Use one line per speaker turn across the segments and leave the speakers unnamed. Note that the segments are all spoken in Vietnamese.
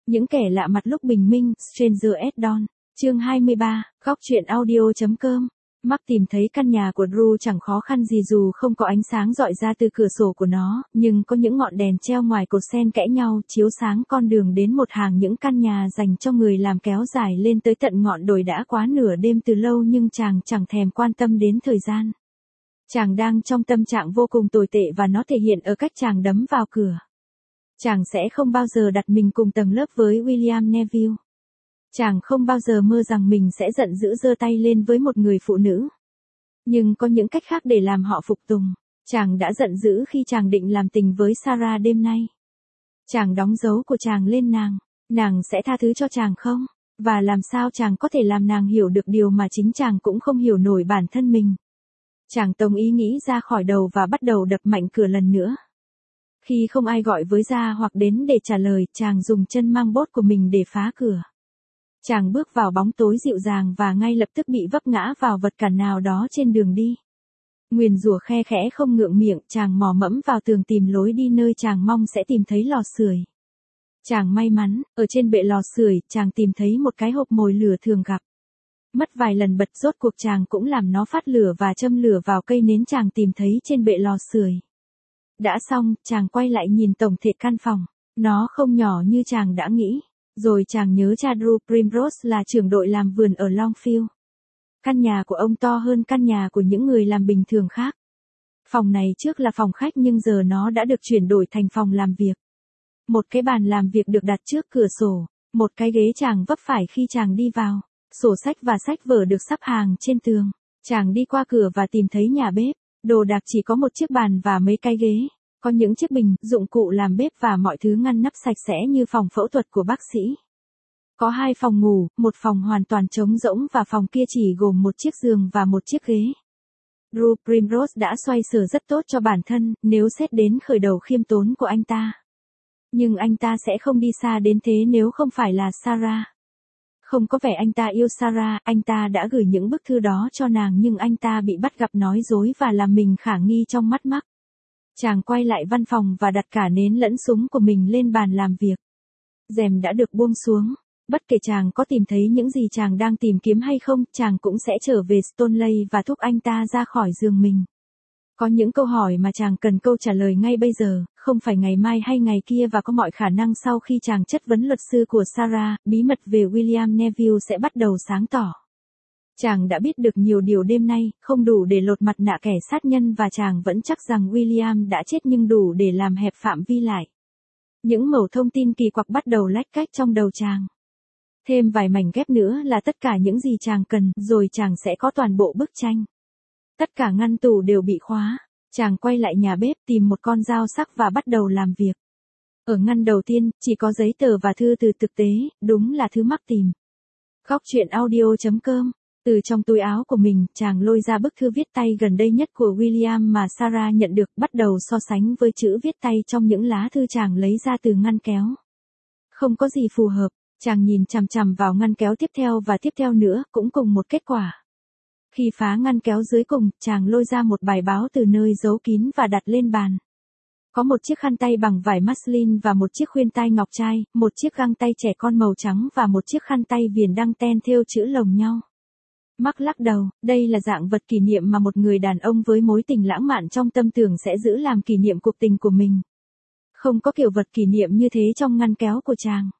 Những kẻ lạ mặt lúc bình minh, Stranger at Dawn. Chương 23, góc truyện audio.com. Mark tìm thấy căn nhà của Drew chẳng khó khăn gì dù không có ánh sáng rọi ra từ cửa sổ của nó, nhưng có những ngọn đèn treo ngoài cột xen kẽ nhau chiếu sáng con đường đến một hàng những căn nhà dành cho người làm kéo dài lên tới tận ngọn đồi đã quá nửa đêm từ lâu nhưng chàng chẳng thèm quan tâm đến thời gian. Chàng đang trong tâm trạng vô cùng tồi tệ và nó thể hiện ở cách chàng đấm vào cửa. Chàng sẽ không bao giờ đặt mình cùng tầng lớp với William Neville. Chàng không bao giờ mơ rằng mình sẽ giận dữ giơ tay lên với một người phụ nữ. Nhưng có những cách khác để làm họ phục tùng. Chàng đã giận dữ khi chàng định làm tình với Sarah đêm nay. Chàng đóng dấu của chàng lên nàng. Nàng sẽ tha thứ cho chàng không? Và làm sao chàng có thể làm nàng hiểu được điều mà chính chàng cũng không hiểu nổi bản thân mình? Chàng tông ý nghĩ ra khỏi đầu và bắt đầu đập mạnh cửa lần nữa. Khi không ai gọi với ra hoặc đến để trả lời, chàng dùng chân mang bốt của mình để phá cửa. Chàng bước vào bóng tối dịu dàng và ngay lập tức bị vấp ngã vào vật cản nào đó trên đường đi. Nguyền rủa khe khẽ không ngượng miệng, chàng mò mẫm vào tường tìm lối đi nơi chàng mong sẽ tìm thấy lò sưởi. Chàng may mắn, ở trên bệ lò sưởi, chàng tìm thấy một cái hộp mồi lửa thường gặp. Mất vài lần bật rốt cuộc chàng cũng làm nó phát lửa và châm lửa vào cây nến chàng tìm thấy trên bệ lò sưởi. Đã xong, chàng quay lại nhìn tổng thể căn phòng. Nó không nhỏ như chàng đã nghĩ. Rồi chàng nhớ cha Drew Primrose là trưởng đội làm vườn ở Longfield. Căn nhà của ông to hơn căn nhà của những người làm bình thường khác. Phòng này trước là phòng khách nhưng giờ nó đã được chuyển đổi thành phòng làm việc. Một cái bàn làm việc được đặt trước cửa sổ. Một cái ghế chàng vấp phải khi chàng đi vào. Sổ sách và sách vở được sắp hàng trên tường. Chàng đi qua cửa và tìm thấy nhà bếp. Đồ đạc chỉ có một chiếc bàn và mấy cái ghế. Có những chiếc bình, dụng cụ làm bếp và mọi thứ ngăn nắp sạch sẽ như phòng phẫu thuật của bác sĩ. Có 2 phòng ngủ, một phòng hoàn toàn trống rỗng và phòng kia chỉ gồm một chiếc giường và một chiếc ghế. Drew Primrose đã xoay sở rất tốt cho bản thân, nếu xét đến khởi đầu khiêm tốn của anh ta. Nhưng anh ta sẽ không đi xa đến thế nếu không phải là Sarah. Không có vẻ anh ta yêu Sarah, anh ta đã gửi những bức thư đó cho nàng nhưng anh ta bị bắt gặp nói dối và làm mình khả nghi trong mắt Mark. Chàng quay lại văn phòng và đặt cả nến lẫn súng của mình lên bàn làm việc. Rèm đã được buông xuống. Bất kể chàng có tìm thấy những gì chàng đang tìm kiếm hay không, chàng cũng sẽ trở về Stoneleigh và thúc anh ta ra khỏi giường mình. Có những câu hỏi mà chàng cần câu trả lời ngay bây giờ, không phải ngày mai hay ngày kia và có mọi khả năng sau khi chàng chất vấn luật sư của Sarah, bí mật về William Neville sẽ bắt đầu sáng tỏ. Chàng đã biết được nhiều điều đêm nay, không đủ để lột mặt nạ kẻ sát nhân và chàng vẫn chắc rằng William đã chết nhưng đủ để làm hẹp phạm vi lại. Những mẩu thông tin kỳ quặc bắt đầu lách cách trong đầu chàng. Thêm vài mảnh ghép nữa là tất cả những gì chàng cần, rồi chàng sẽ có toàn bộ bức tranh. Tất cả ngăn tủ đều bị khóa. Chàng quay lại nhà bếp tìm một con dao sắc và bắt đầu làm việc. Ở ngăn đầu tiên, chỉ có giấy tờ và thư từ thực tế, đúng là thứ Mark tìm. Góc truyện audio.com. Từ trong túi áo của mình, chàng lôi ra bức thư viết tay gần đây nhất của William mà Sarah nhận được, bắt đầu so sánh với chữ viết tay trong những lá thư chàng lấy ra từ ngăn kéo. Không có gì phù hợp, chàng nhìn chằm chằm vào ngăn kéo tiếp theo và tiếp theo nữa, cũng cùng một kết quả. Khi phá ngăn kéo dưới cùng, chàng lôi ra một bài báo từ nơi giấu kín và đặt lên bàn. Có một chiếc khăn tay bằng vải muslin và một chiếc khuyên tai ngọc trai, một chiếc găng tay trẻ con màu trắng và một chiếc khăn tay viền đăng ten thêu chữ lồng nhau. Mark lắc đầu, đây là dạng vật kỷ niệm mà một người đàn ông với mối tình lãng mạn trong tâm tưởng sẽ giữ làm kỷ niệm cuộc tình của mình. Không có kiểu vật kỷ niệm như thế trong ngăn kéo của chàng.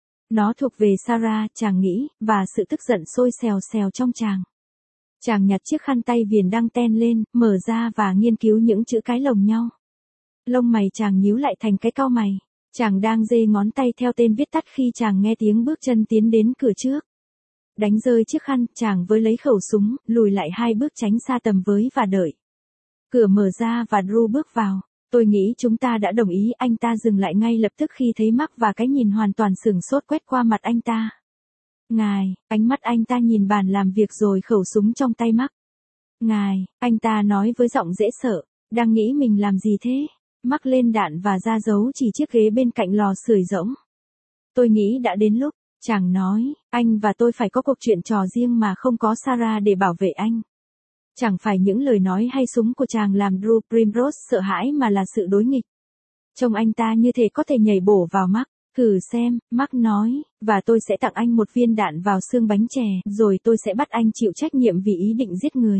Nó thuộc về Sarah, chàng nghĩ, và sự tức giận sôi xèo xèo trong chàng. Chàng nhặt chiếc khăn tay viền đăng ten lên, mở ra và nghiên cứu những chữ cái lồng nhau. Lông mày chàng nhíu lại thành cái cau mày. Chàng đang giơ ngón tay theo tên viết tắt khi chàng nghe tiếng bước chân tiến đến cửa trước. Đánh rơi chiếc khăn, chàng với lấy khẩu súng, lùi lại 2 bước tránh xa tầm với và đợi. Cửa mở ra và Drew bước vào. Tôi nghĩ chúng ta đã đồng ý. Anh ta dừng lại ngay lập tức khi thấy Mark và cái nhìn hoàn toàn sửng sốt quét qua mặt anh ta. Ngài, ánh mắt anh ta nhìn bàn làm việc rồi khẩu súng trong tay Mark. Ngài, anh ta nói với giọng dễ sợ, đang nghĩ mình làm gì thế? Mark lên đạn và ra dấu chỉ chiếc ghế bên cạnh lò sưởi rỗng. Tôi nghĩ đã đến lúc. Chàng nói, anh và tôi phải có cuộc chuyện trò riêng mà không có Sarah để bảo vệ anh. Chẳng phải những lời nói hay súng của chàng làm Drew Primrose sợ hãi mà là sự đối nghịch. Trông anh ta như thể có thể nhảy bổ vào Mark. Thử xem, Mark nói, và tôi sẽ tặng anh một viên đạn vào xương bánh chè, rồi tôi sẽ bắt anh chịu trách nhiệm vì ý định giết người.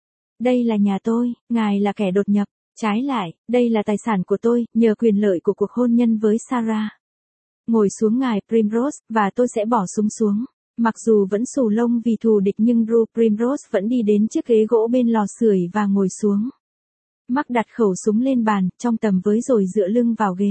Đây là nhà tôi, ngài là kẻ đột nhập. Trái lại, đây là tài sản của tôi, nhờ quyền lợi của cuộc hôn nhân với Sarah. Ngồi xuống ngài Primrose, và tôi sẽ bỏ súng xuống. Mặc dù vẫn xù lông vì thù địch nhưng Drew Primrose vẫn đi đến chiếc ghế gỗ bên lò sưởi và ngồi xuống. Mark đặt khẩu súng lên bàn, trong tầm với rồi dựa lưng vào ghế.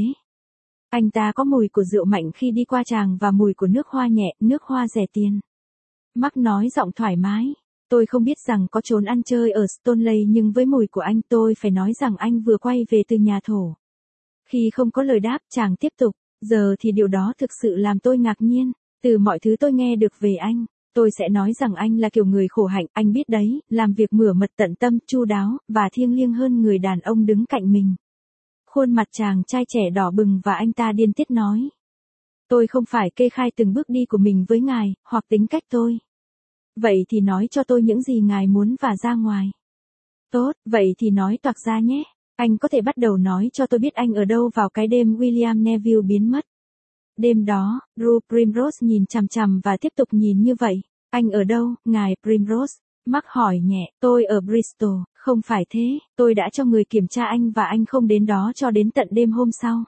Anh ta có mùi của rượu mạnh khi đi qua tràng và mùi của nước hoa nhẹ, nước hoa rẻ tiền. Mark nói giọng thoải mái. Tôi không biết rằng có trốn ăn chơi ở Stoneleigh nhưng với mùi của anh tôi phải nói rằng anh vừa quay về từ nhà thổ. Khi không có lời đáp, chàng tiếp tục. Giờ thì điều đó thực sự làm tôi ngạc nhiên. Từ mọi thứ tôi nghe được về anh, tôi sẽ nói rằng anh là kiểu người khổ hạnh, anh biết đấy, làm việc mửa mật tận tâm, chu đáo, và thiêng liêng hơn người đàn ông đứng cạnh mình. Khuôn mặt chàng trai trẻ đỏ bừng và anh ta điên tiết nói. Tôi không phải kê khai từng bước đi của mình với ngài, hoặc tính cách tôi. Vậy thì nói cho tôi những gì ngài muốn và ra ngoài. Tốt, vậy thì nói toạc ra nhé. Anh có thể bắt đầu nói cho tôi biết anh ở đâu vào cái đêm William Neville biến mất. Đêm đó, Drew Primrose nhìn chằm chằm và tiếp tục nhìn như vậy. Anh ở đâu, ngài Primrose? Mark hỏi nhẹ, tôi ở Bristol, không phải thế, tôi đã cho người kiểm tra anh và anh không đến đó cho đến tận đêm hôm sau.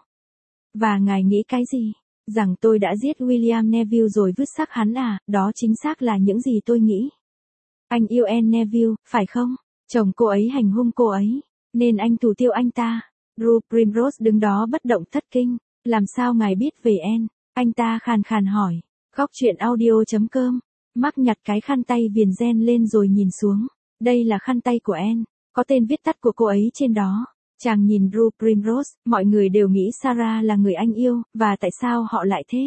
Và ngài nghĩ cái gì? Rằng tôi đã giết William Neville rồi vứt xác hắn à, đó chính xác là những gì tôi nghĩ. Anh yêu Anne Neville, phải không? Chồng cô ấy hành hung cô ấy, nên anh thủ tiêu anh ta. Drew Primrose đứng đó bất động thất kinh. Làm sao ngài biết về Anne? Anh ta khàn khàn hỏi. Góc truyện audio.com. Mark nhặt cái khăn tay viền ren lên rồi nhìn xuống. Đây là khăn tay của Anne, có tên viết tắt của cô ấy trên đó. Chàng nhìn Drew Primrose, mọi người đều nghĩ Sarah là người anh yêu, và tại sao họ lại thế?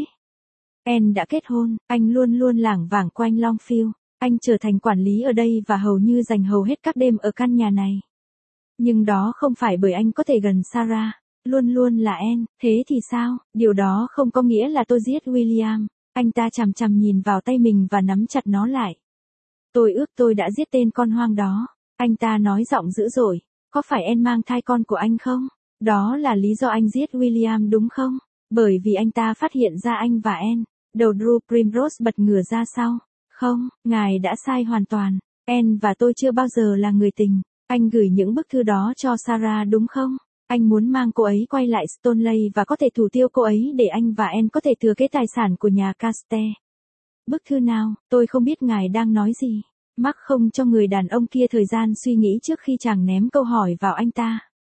Anne đã kết hôn, anh luôn luôn lảng vảng quanh Longfield. Anh trở thành quản lý ở đây và hầu như dành hầu hết các đêm ở căn nhà này. Nhưng đó không phải bởi anh có thể gần Sarah. Luôn luôn là Anne, thế thì sao? Điều đó không có nghĩa là tôi giết William. Anh ta chằm chằm nhìn vào tay mình và nắm chặt nó lại. Tôi ước tôi đã giết tên con hoang đó. Anh ta nói giọng dữ dội. Có phải Anne mang thai con của anh không? Đó là lý do anh giết William đúng không? Bởi vì anh ta phát hiện ra anh và Anne. Đầu Drew Primrose bật ngửa ra sau. Không, ngài đã sai hoàn toàn. Anne và tôi chưa bao giờ là người tình. Anh gửi những bức thư đó cho Sarah đúng không? Anh muốn mang cô ấy quay lại Stoneleigh và có thể thủ tiêu cô ấy để anh và Anne có thể thừa kế tài sản của nhà Caste. Bức thư nào, tôi không biết ngài đang nói gì. Mark không cho người đàn ông kia thời gian suy nghĩ trước khi chàng ném câu hỏi vào anh ta.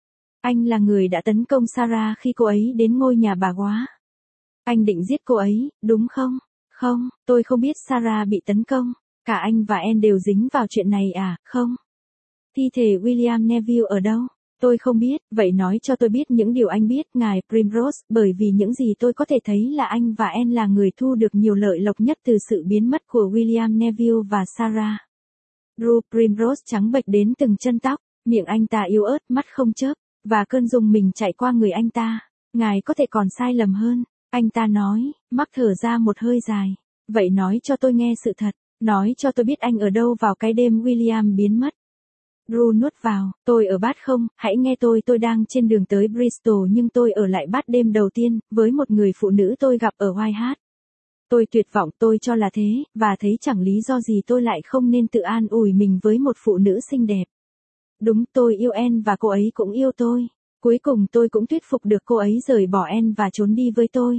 Anh là người đã tấn công Sarah khi cô ấy đến ngôi nhà bà góa. Anh định giết cô ấy, đúng không? Không, tôi không biết Sarah bị tấn công. Cả anh và Anne đều dính vào chuyện này à, không? Thi thể William Neville ở đâu? Tôi không biết, vậy nói cho tôi biết những điều anh biết, ngài Primrose, bởi vì những gì tôi có thể thấy là anh và Anne là người thu được nhiều lợi lộc nhất từ sự biến mất của William Neville và Sarah. Drew Primrose trắng bệch đến từng chân tóc, miệng anh ta yếu ớt, mắt không chớp, và cơn rùng mình chạy qua người anh ta. Ngài có thể còn sai lầm hơn, anh ta nói. Mark thở ra một hơi dài. Vậy nói cho tôi nghe sự thật, nói cho tôi biết anh ở đâu vào cái đêm William biến mất. Drew nuốt vào, tôi ở Bath không, hãy nghe tôi đang trên đường tới Bristol nhưng tôi ở lại Bath đêm đầu tiên, với một người phụ nữ tôi gặp ở White Hart. Tôi tuyệt vọng, tôi cho là thế, và thấy chẳng lý do gì tôi lại không nên tự an ủi mình với một phụ nữ xinh đẹp. Đúng, tôi yêu Anne và cô ấy cũng yêu tôi. Cuối cùng tôi cũng thuyết phục được cô ấy rời bỏ Anne và trốn đi với tôi.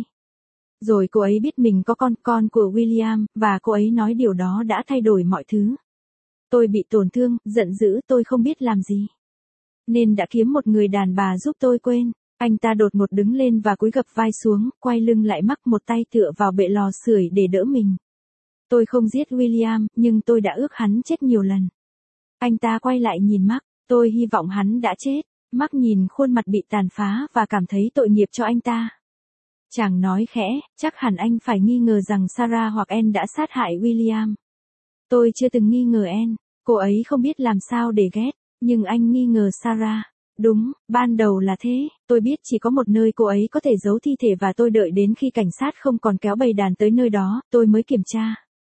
Rồi cô ấy biết mình có con của William, và cô ấy nói điều đó đã thay đổi mọi thứ. Tôi bị tổn thương, giận dữ, tôi không biết làm gì. Nên đã kiếm một người đàn bà giúp tôi quên. Anh ta đột ngột đứng lên và cúi gập vai xuống, quay lưng lại, Mark một tay tựa vào bệ lò sưởi để đỡ mình. Tôi không giết William, nhưng tôi đã ước hắn chết nhiều lần. Anh ta quay lại nhìn Mark, tôi hy vọng hắn đã chết. Mark nhìn khuôn mặt bị tàn phá và cảm thấy tội nghiệp cho anh ta. Chàng nói khẽ, chắc hẳn anh phải nghi ngờ rằng Sarah hoặc Anne đã sát hại William. Tôi chưa từng nghi ngờ Anne, cô ấy không biết làm sao để ghét, nhưng anh nghi ngờ Sarah. Đúng, ban đầu là thế, tôi biết chỉ có một nơi cô ấy có thể giấu thi thể và tôi đợi đến khi cảnh sát không còn kéo bầy đàn tới nơi đó, tôi mới kiểm tra.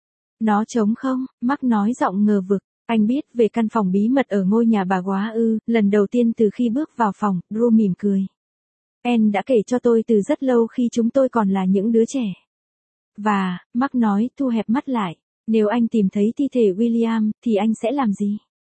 Nó trống không? Mark nói giọng ngờ vực. Anh biết về căn phòng bí mật ở ngôi nhà bà góa ư? Lần đầu tiên từ khi bước vào phòng, Drew mỉm cười. Anne đã kể cho tôi từ rất lâu khi chúng tôi còn là những đứa trẻ. Và, Mark nói thu hẹp mắt lại, nếu anh tìm thấy thi thể William, thì anh sẽ làm gì?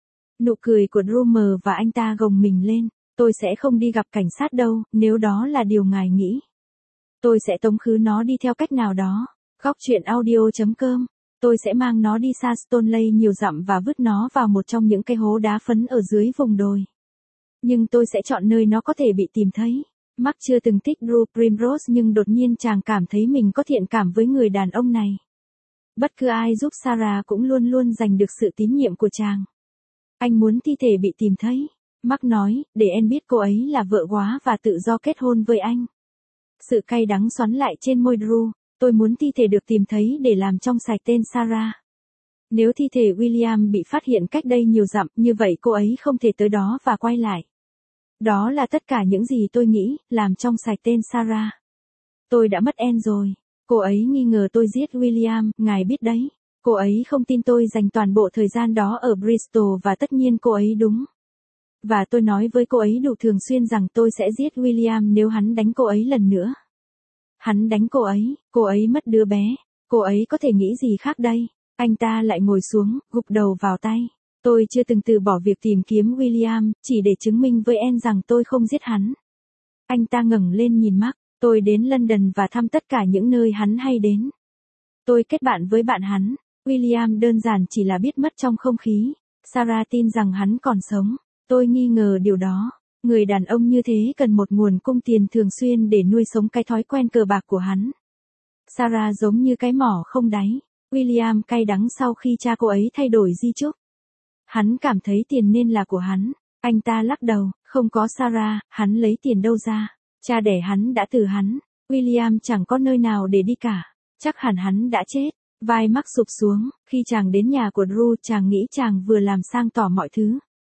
Nụ cười của Drew mờ và anh ta gồng mình lên. Tôi sẽ không đi gặp cảnh sát đâu, nếu đó là điều ngài nghĩ. Tôi sẽ tống khứ nó đi theo cách nào đó. Góc chuyện audio.com. Tôi sẽ mang nó đi xa Stoneleigh nhiều dặm và vứt nó vào một trong những cái hố đá phấn ở dưới vùng đồi. Nhưng tôi sẽ chọn nơi nó có thể bị tìm thấy. Mark chưa từng thích Drew Primrose nhưng đột nhiên chàng cảm thấy mình có thiện cảm với người đàn ông này. Bất cứ ai giúp Sarah cũng luôn luôn giành được sự tín nhiệm của chàng. Anh muốn thi thể bị tìm thấy. Mark nói, để Anne biết cô ấy là vợ góa và tự do kết hôn với anh. Sự cay đắng xoắn lại trên môi Drew. Tôi muốn thi thể được tìm thấy để làm trong sạch tên Sarah. Nếu thi thể William bị phát hiện cách đây nhiều dặm, như vậy cô ấy không thể tới đó và quay lại. Đó là tất cả những gì tôi nghĩ, làm trong sạch tên Sarah. Tôi đã mất Anne rồi. Cô ấy nghi ngờ tôi giết William, ngài biết đấy. Cô ấy không tin tôi dành toàn bộ thời gian đó ở Bristol và tất nhiên cô ấy đúng. Và tôi nói với cô ấy đủ thường xuyên rằng tôi sẽ giết William nếu hắn đánh cô ấy lần nữa. Hắn đánh cô ấy mất đứa bé. Cô ấy có thể nghĩ gì khác đây? Anh ta lại ngồi xuống, gục đầu vào tay. Tôi chưa từng từ bỏ việc tìm kiếm William, chỉ để chứng minh với Anne rằng tôi không giết hắn. Anh ta ngẩng lên nhìn Mark. Tôi đến London và thăm tất cả những nơi hắn hay đến. Tôi kết bạn với bạn hắn. William đơn giản chỉ là biết mất trong không khí. Sarah tin rằng hắn còn sống. Tôi nghi ngờ điều đó. Người đàn ông như thế cần một nguồn cung tiền thường xuyên để nuôi sống cái thói quen cờ bạc của hắn. Sarah giống như cái mỏ không đáy. William cay đắng sau khi cha cô ấy thay đổi di chúc. Hắn cảm thấy tiền nên là của hắn. Anh ta lắc đầu, không có Sarah, hắn lấy tiền đâu ra. Cha đẻ hắn đã từ hắn. William chẳng có nơi nào để đi cả. Chắc hẳn hắn đã chết. Vai Mark sụp xuống. Khi chàng đến nhà của Drew, chàng nghĩ chàng vừa làm sang tỏ mọi thứ.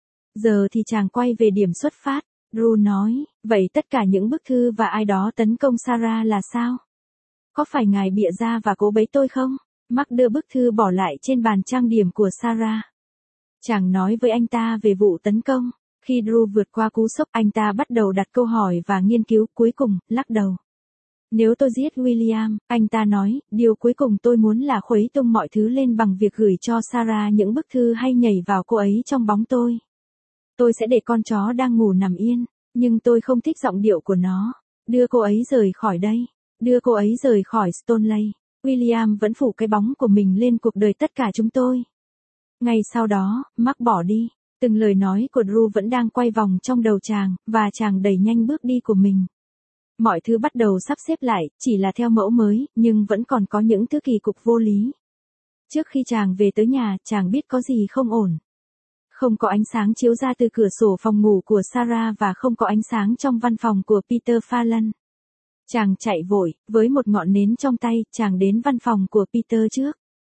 Giờ thì chàng quay về điểm xuất phát. Drew nói, vậy tất cả những bức thư và ai đó tấn công Sarah là sao? Có phải ngài bịa ra và cố bấy tôi không? Mark đưa bức thư bỏ lại trên bàn trang điểm của Sarah. Chàng nói với anh ta về vụ tấn công. Khi Drew vượt qua cú sốc, anh ta bắt đầu đặt câu hỏi và nghiên cứu, cuối cùng, lắc đầu. Nếu tôi giết William, anh ta nói, điều cuối cùng tôi muốn là khuấy tung mọi thứ lên bằng việc gửi cho Sarah những bức thư hay nhảy vào cô ấy trong bóng tôi. Tôi sẽ để con chó đang ngủ nằm yên, nhưng tôi không thích giọng điệu của nó. Đưa cô ấy rời khỏi đây. Đưa cô ấy rời khỏi Stoneleigh. William vẫn phủ cái bóng của mình lên cuộc đời tất cả chúng tôi. Ngay sau đó, Mark bỏ đi. Từng lời nói của Drew vẫn đang quay vòng trong đầu chàng, và chàng đẩy nhanh bước đi của mình. Mọi thứ bắt đầu sắp xếp lại, chỉ là theo mẫu mới, nhưng vẫn còn có những thứ kỳ cục vô lý. Trước khi chàng về tới nhà, chàng biết có gì không ổn. Không có ánh sáng chiếu ra từ cửa sổ phòng ngủ của Sarah và không có ánh sáng trong văn phòng của Peter Fallon. Chàng chạy vội, với một ngọn nến trong tay, chàng đến văn phòng của Peter trước.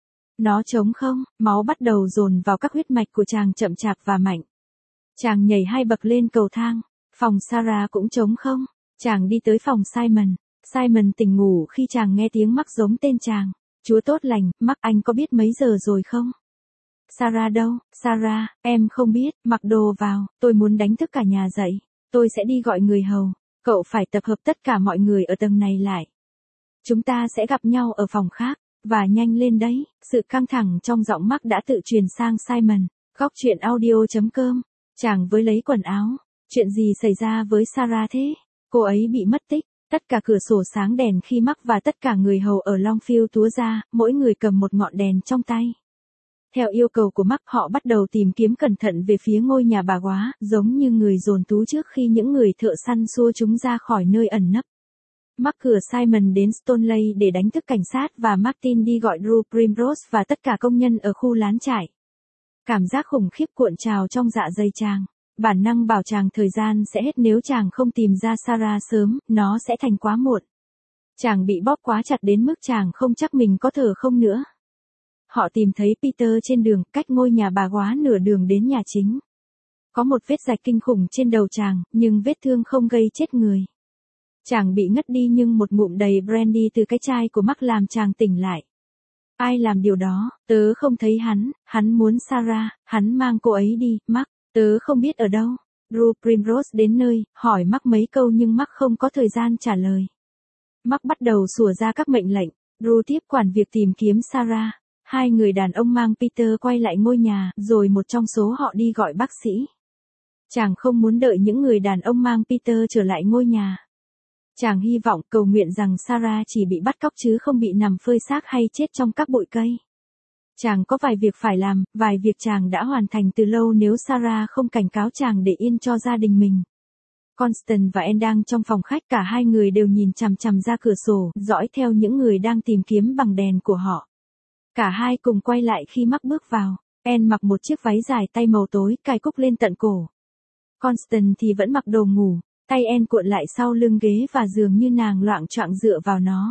Nó trống không, máu bắt đầu dồn vào các huyết mạch của chàng chậm chạp và mạnh. Chàng nhảy 2 bậc lên cầu thang. Phòng Sarah cũng trống không. Chàng đi tới phòng Simon. Simon tỉnh ngủ khi chàng nghe tiếng Mark giống tên chàng. Chúa tốt lành, Mark, anh có biết mấy giờ rồi không? Sarah đâu? Sarah, em không biết, mặc đồ vào, tôi muốn đánh thức cả nhà dậy. Tôi sẽ đi gọi người hầu. Cậu phải tập hợp tất cả mọi người ở tầng này lại. Chúng ta sẽ gặp nhau ở phòng khác. Và nhanh lên đấy, sự căng thẳng trong giọng Mark đã tự truyền sang Simon. Góc chuyện audio.com. Chàng với lấy quần áo. Chuyện gì xảy ra với Sarah thế? Cô ấy bị mất tích. Tất cả cửa sổ sáng đèn khi Mark và tất cả người hầu ở Longfield túa ra, mỗi người cầm một ngọn đèn trong tay. Theo yêu cầu của Mark, họ bắt đầu tìm kiếm cẩn thận về phía ngôi nhà bà góa, giống như người dồn tú trước khi những người thợ săn xua chúng ra khỏi nơi ẩn nấp. Mark cử Simon đến Stoneleigh để đánh thức cảnh sát và Martin đi gọi Drew Primrose và tất cả công nhân ở khu lán trại. Cảm giác khủng khiếp cuộn trào trong dạ dày chàng. Bản năng bảo chàng thời gian sẽ hết nếu chàng không tìm ra Sarah sớm, nó sẽ thành quá muộn. Chàng bị bóp quá chặt đến mức chàng không chắc mình có thở không nữa. Họ tìm thấy Peter trên đường, cách ngôi nhà bà góa nửa đường đến nhà chính. Có một vết rạch kinh khủng trên đầu chàng, nhưng vết thương không gây chết người. Chàng bị ngất đi nhưng một ngụm đầy brandy từ cái chai của Mark làm chàng tỉnh lại. Ai làm điều đó? Tớ không thấy hắn muốn Sarah, hắn mang cô ấy đi, Mark, tớ không biết ở đâu. Drew Primrose đến nơi, hỏi Mark mấy câu nhưng Mark không có thời gian trả lời. Mark bắt đầu sủa ra các mệnh lệnh. Drew tiếp quản việc tìm kiếm Sarah. Hai người đàn ông mang Peter quay lại ngôi nhà, rồi một trong số họ đi gọi bác sĩ. Chàng không muốn đợi những người đàn ông mang Peter trở lại ngôi nhà. Chàng hy vọng cầu nguyện rằng Sarah chỉ bị bắt cóc chứ không bị nằm phơi xác hay chết trong các bụi cây. Chàng có vài việc phải làm, vài việc chàng đã hoàn thành từ lâu nếu Sarah không cảnh cáo chàng để yên cho gia đình mình. Constance và Anne đang trong phòng khách, cả hai người đều nhìn chằm chằm ra cửa sổ, dõi theo những người đang tìm kiếm bằng đèn của họ. Cả hai cùng quay lại khi Mark bước vào. Anne mặc một chiếc váy dài tay màu tối, cài cúc lên tận cổ. Constance thì vẫn mặc đồ ngủ, tay Anne cuộn lại sau lưng ghế và dường như nàng loạng choạng dựa vào nó.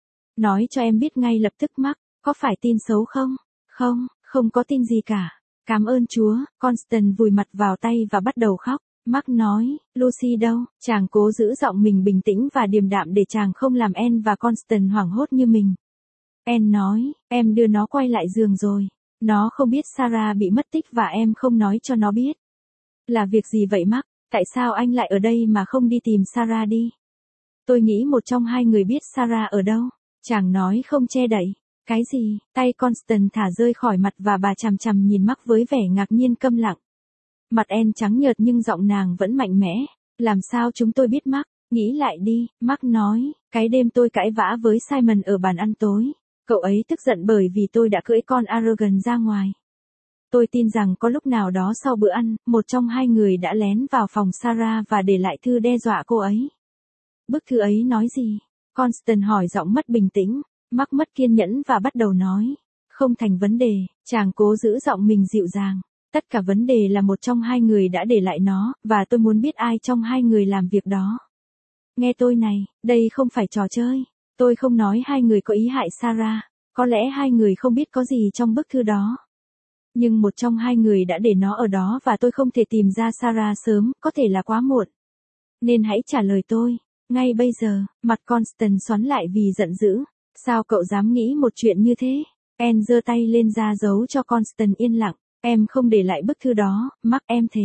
Nói cho em biết ngay lập tức Mark, có phải tin xấu không? Không, không có tin gì cả. Cảm ơn Chúa. Constance vùi mặt vào tay và bắt đầu khóc. Mark nói, Lucy đâu? Chàng cố giữ giọng mình bình tĩnh và điềm đạm để chàng không làm Anne và Constance hoảng hốt như mình. Anne nói, em đưa nó quay lại giường rồi. Nó không biết Sarah bị mất tích và em không nói cho nó biết. Là việc gì vậy Mark? Tại sao anh lại ở đây mà không đi tìm Sarah đi? Tôi nghĩ một trong hai người biết Sarah ở đâu. Chàng nói không che đậy. Cái gì? Tay Constance thả rơi khỏi mặt và bà chằm chằm nhìn Mark với vẻ ngạc nhiên câm lặng. Mặt Anne trắng nhợt nhưng giọng nàng vẫn mạnh mẽ. Làm sao chúng tôi biết Mark? Nghĩ lại đi, Mark nói, cái đêm tôi cãi vã với Simon ở bàn ăn tối. Cậu ấy tức giận bởi vì tôi đã cưỡi con Aragon ra ngoài. Tôi tin rằng có lúc nào đó sau bữa ăn, một trong hai người đã lén vào phòng Sarah và để lại thư đe dọa cô ấy. Bức thư ấy nói gì? Constance hỏi giọng mất bình tĩnh. Mark mất kiên nhẫn và bắt đầu nói. Không thành vấn đề, chàng cố giữ giọng mình dịu dàng. Tất cả vấn đề là một trong hai người đã để lại nó, và tôi muốn biết ai trong hai người làm việc đó. Nghe tôi này, đây không phải trò chơi. Tôi không nói hai người có ý hại Sarah. Có lẽ hai người không biết có gì trong bức thư đó. Nhưng một trong hai người đã để nó ở đó và tôi không thể tìm ra Sarah sớm, có thể là quá muộn. Nên hãy trả lời tôi. Ngay bây giờ, mặt Constance xoắn lại vì giận dữ. Sao cậu dám nghĩ một chuyện như thế? Anne giơ tay lên ra dấu cho Constance yên lặng. Em không để lại bức thư đó, Mark, em thề.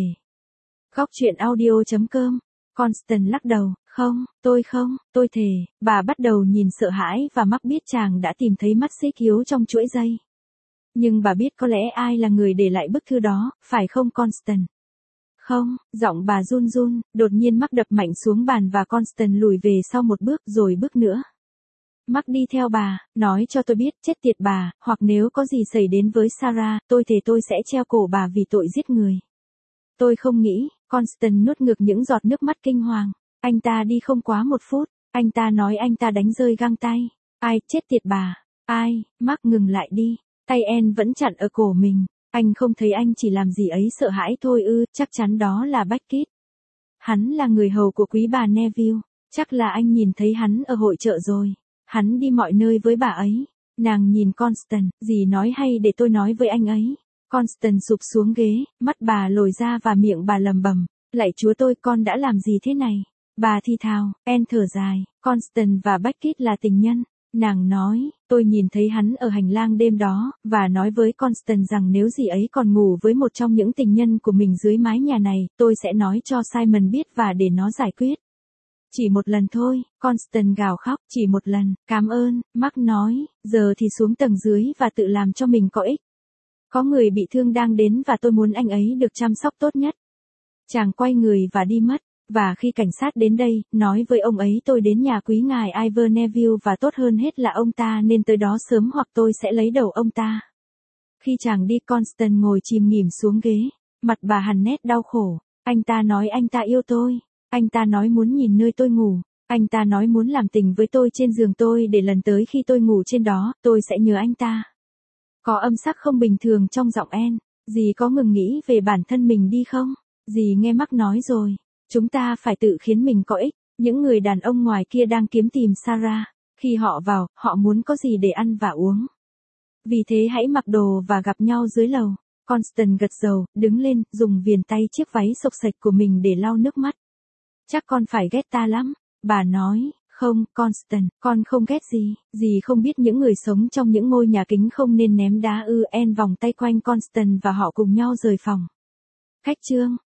Góc truyện audio.com. Constance lắc đầu. Không, tôi thề. Bà bắt đầu nhìn sợ hãi và Mark biết chàng đã tìm thấy mắt xích yếu trong chuỗi dây. Nhưng bà biết có lẽ ai là người để lại bức thư đó, phải không Constance? Không, giọng bà run run, đột nhiên Mark đập mạnh xuống bàn và Constance lùi về sau một bước rồi bước nữa. Mark đi theo bà, nói cho tôi biết, chết tiệt bà, hoặc nếu có gì xảy đến với Sarah, tôi thề tôi sẽ treo cổ bà vì tội giết người. Tôi không nghĩ, Constance nuốt ngược những giọt nước mắt kinh hoàng. Anh ta đi không quá 1 phút, anh ta nói anh ta đánh rơi găng tay. Ai chết tiệt bà? Ai? Mark ngừng lại đi. Tay Anne vẫn chặn ở cổ mình. Anh không thấy anh chỉ làm gì ấy sợ hãi thôi ư? Chắc chắn đó là Beckett. Hắn là người hầu của quý bà Neville. Chắc là anh nhìn thấy hắn ở hội chợ rồi. Hắn đi mọi nơi với bà ấy. Nàng nhìn Constance, gì nói hay để tôi nói với anh ấy. Constance sụp xuống ghế, mắt bà lồi ra và miệng bà lầm bầm. Lạy Chúa tôi, con đã làm gì thế này? Bà thì thào. Anne thở dài. Constance và Beckett là tình nhân. Nàng nói, tôi nhìn thấy hắn ở hành lang đêm đó, và nói với Constance rằng nếu dì ấy còn ngủ với một trong những tình nhân của mình dưới mái nhà này, tôi sẽ nói cho Simon biết và để nó giải quyết. Chỉ một lần thôi, Constance gào khóc, chỉ một lần, cảm ơn, Mark nói, giờ thì xuống tầng dưới và tự làm cho mình có ích. Có người bị thương đang đến và tôi muốn anh ấy được chăm sóc tốt nhất. Chàng quay người và đi mất. Và khi cảnh sát đến đây, nói với ông ấy tôi đến nhà quý ngài Ivor Neville và tốt hơn hết là ông ta nên tới đó sớm hoặc tôi sẽ lấy đầu ông ta. Khi chàng đi Constance ngồi chìm nghỉm xuống ghế, mặt bà hằn nét đau khổ. Anh ta nói anh ta yêu tôi. Anh ta nói muốn nhìn nơi tôi ngủ. Anh ta nói muốn làm tình với tôi trên giường tôi để lần tới khi tôi ngủ trên đó, tôi sẽ nhớ anh ta. Có âm sắc không bình thường trong giọng Anne. Dì có ngừng nghĩ về bản thân mình đi không? Dì nghe Mark nói rồi. Chúng ta phải tự khiến mình có ích. Những người đàn ông ngoài kia đang kiếm tìm Sarah. Khi họ vào, họ muốn có gì để ăn và uống. Vì thế hãy mặc đồ và gặp nhau dưới lầu. Constance gật đầu, đứng lên, dùng viền tay chiếc váy xộc xệch của mình để lau nước mắt. Chắc con phải ghét ta lắm. Bà nói, không, Constance, con không ghét gì. Dì không biết những người sống trong những ngôi nhà kính không nên ném đá ư? Anne vòng tay quanh Constance và họ cùng nhau rời phòng. Khách trương.